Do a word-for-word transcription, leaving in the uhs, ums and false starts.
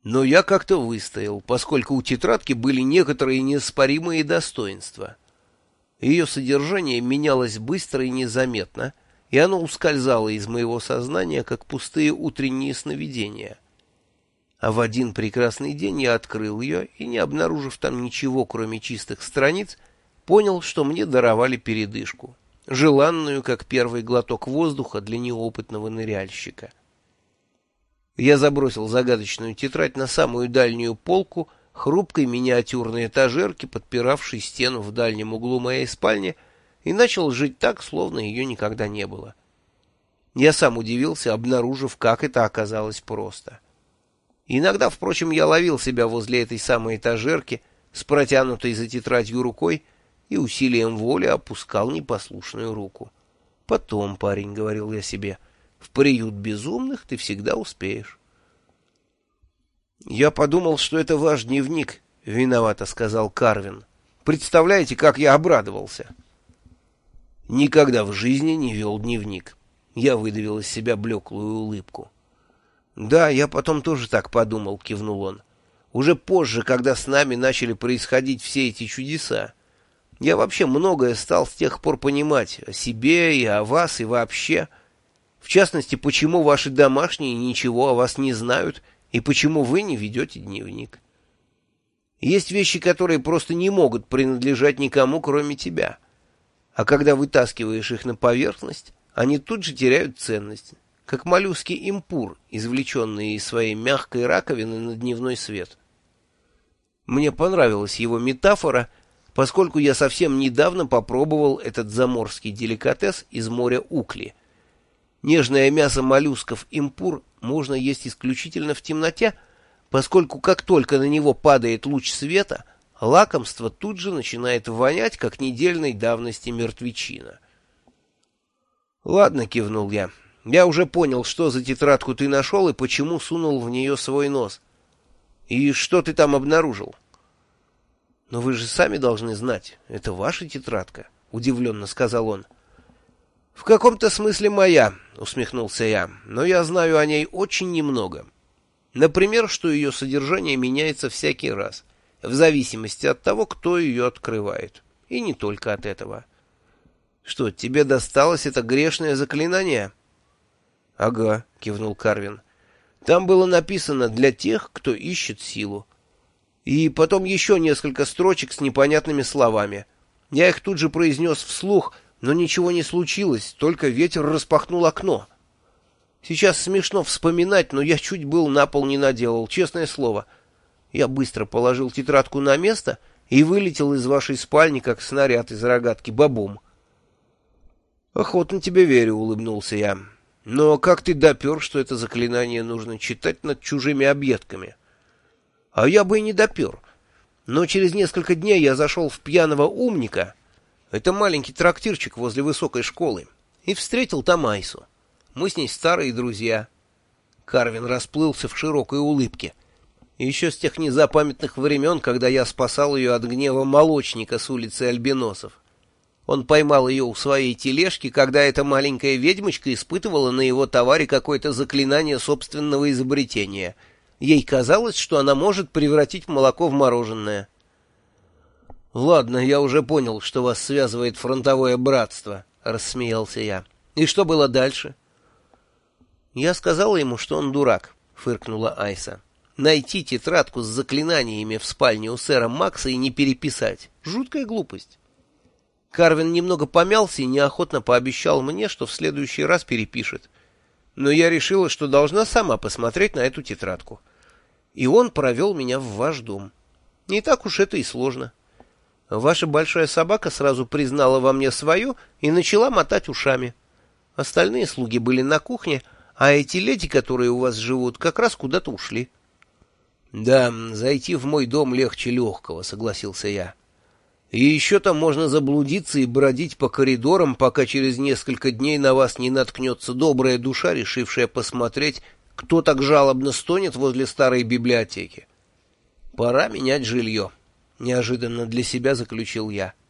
Но я как-то выстоял, поскольку у тетрадки были некоторые неоспоримые достоинства. Ее содержание менялось быстро и незаметно, и оно ускользало из моего сознания, как пустые утренние сновидения. А в один прекрасный день я открыл ее и, не обнаружив там ничего, кроме чистых страниц, понял, что мне даровали передышку, желанную, как первый глоток воздуха для неопытного ныряльщика. Я забросил загадочную тетрадь на самую дальнюю полку хрупкой миниатюрной этажерки, подпиравшей стену в дальнем углу моей спальни, и начал жить так, словно ее никогда не было. Я сам удивился, обнаружив, как это оказалось просто. Иногда, впрочем, я ловил себя возле этой самой этажерки с протянутой за тетрадью рукой и усилием воли опускал непослушную руку. «Потом, парень, — говорил я себе, — в приют безумных ты всегда успеешь». «Я подумал, что это ваш дневник», — виновато сказал Карвин. «Представляете, как я обрадовался?» «Никогда в жизни не вел дневник». Я выдавил из себя блеклую улыбку. «Да, я потом тоже так подумал», — кивнул он. «Уже позже, когда с нами начали происходить все эти чудеса. Я вообще многое стал с тех пор понимать о себе и о вас, и вообще. В частности, почему ваши домашние ничего о вас не знают, и почему вы не ведете дневник. Есть вещи, которые просто не могут принадлежать никому, кроме тебя. А когда вытаскиваешь их на поверхность, они тут же теряют ценность, как моллюски импур, извлеченные из своей мягкой раковины на дневной свет». Мне понравилась его метафора, поскольку я совсем недавно попробовал этот заморский деликатес из моря Укли. Нежное мясо моллюсков импур можно есть исключительно в темноте, поскольку как только на него падает луч света, лакомство тут же начинает вонять, как недельной давности мертвечина. «Ладно», — кивнул я, — «я уже понял, что за тетрадку ты нашел и почему сунул в нее свой нос. И что ты там обнаружил?» «Но вы же сами должны знать, это ваша тетрадка», — удивленно сказал он. «В каком-то смысле моя», — усмехнулся я, — «но я знаю о ней очень немного. Например, что ее содержание меняется всякий раз, в зависимости от того, кто ее открывает, и не только от этого». «Что, тебе досталось это грешное заклинание?» «Ага», — кивнул Карвин. «Там было написано «для тех, кто ищет силу». И потом еще несколько строчек с непонятными словами. Я их тут же произнес вслух, но ничего не случилось, только ветер распахнул окно. Сейчас смешно вспоминать, но я чуть был на пол не наделал, честное слово. Я быстро положил тетрадку на место и вылетел из вашей спальни, как снаряд из рогатки, бобом. «Охотно тебе верю», — улыбнулся я. «Но как ты допер, что это заклинание нужно читать над чужими объедками?» «А я бы и не допер. Но через несколько дней я зашел в «Пьяного умника», это маленький трактирчик возле высокой школы, и встретил там Айсу. Мы с ней старые друзья». Карвин расплылся в широкой улыбке. «Еще с тех незапамятных времен, когда я спасал ее от гнева молочника с улицы Альбиносов. Он поймал ее у своей тележки, когда эта маленькая ведьмочка испытывала на его товаре какое-то заклинание собственного изобретения. Ей казалось, что она может превратить молоко в мороженое». «Ладно, я уже понял, что вас связывает фронтовое братство», — рассмеялся я. «И что было дальше?» «Я сказала ему, что он дурак», — фыркнула Айса. «Найти тетрадку с заклинаниями в спальне у сэра Макса и не переписать. Жуткая глупость». Карвин немного помялся и неохотно пообещал мне, что в следующий раз перепишет. Но я решила, что должна сама посмотреть на эту тетрадку. И он провел меня в ваш дом. Не так уж это и сложно. Ваша большая собака сразу признала во мне свое и начала мотать ушами. Остальные слуги были на кухне, а эти леди, которые у вас живут, как раз куда-то ушли. — Да, зайти в мой дом легче легкого, — согласился я. И еще там можно заблудиться и бродить по коридорам, пока через несколько дней на вас не наткнется добрая душа, решившая посмотреть, кто так жалобно стонет возле старой библиотеки. Пора менять жилье. — неожиданно для себя заключил я.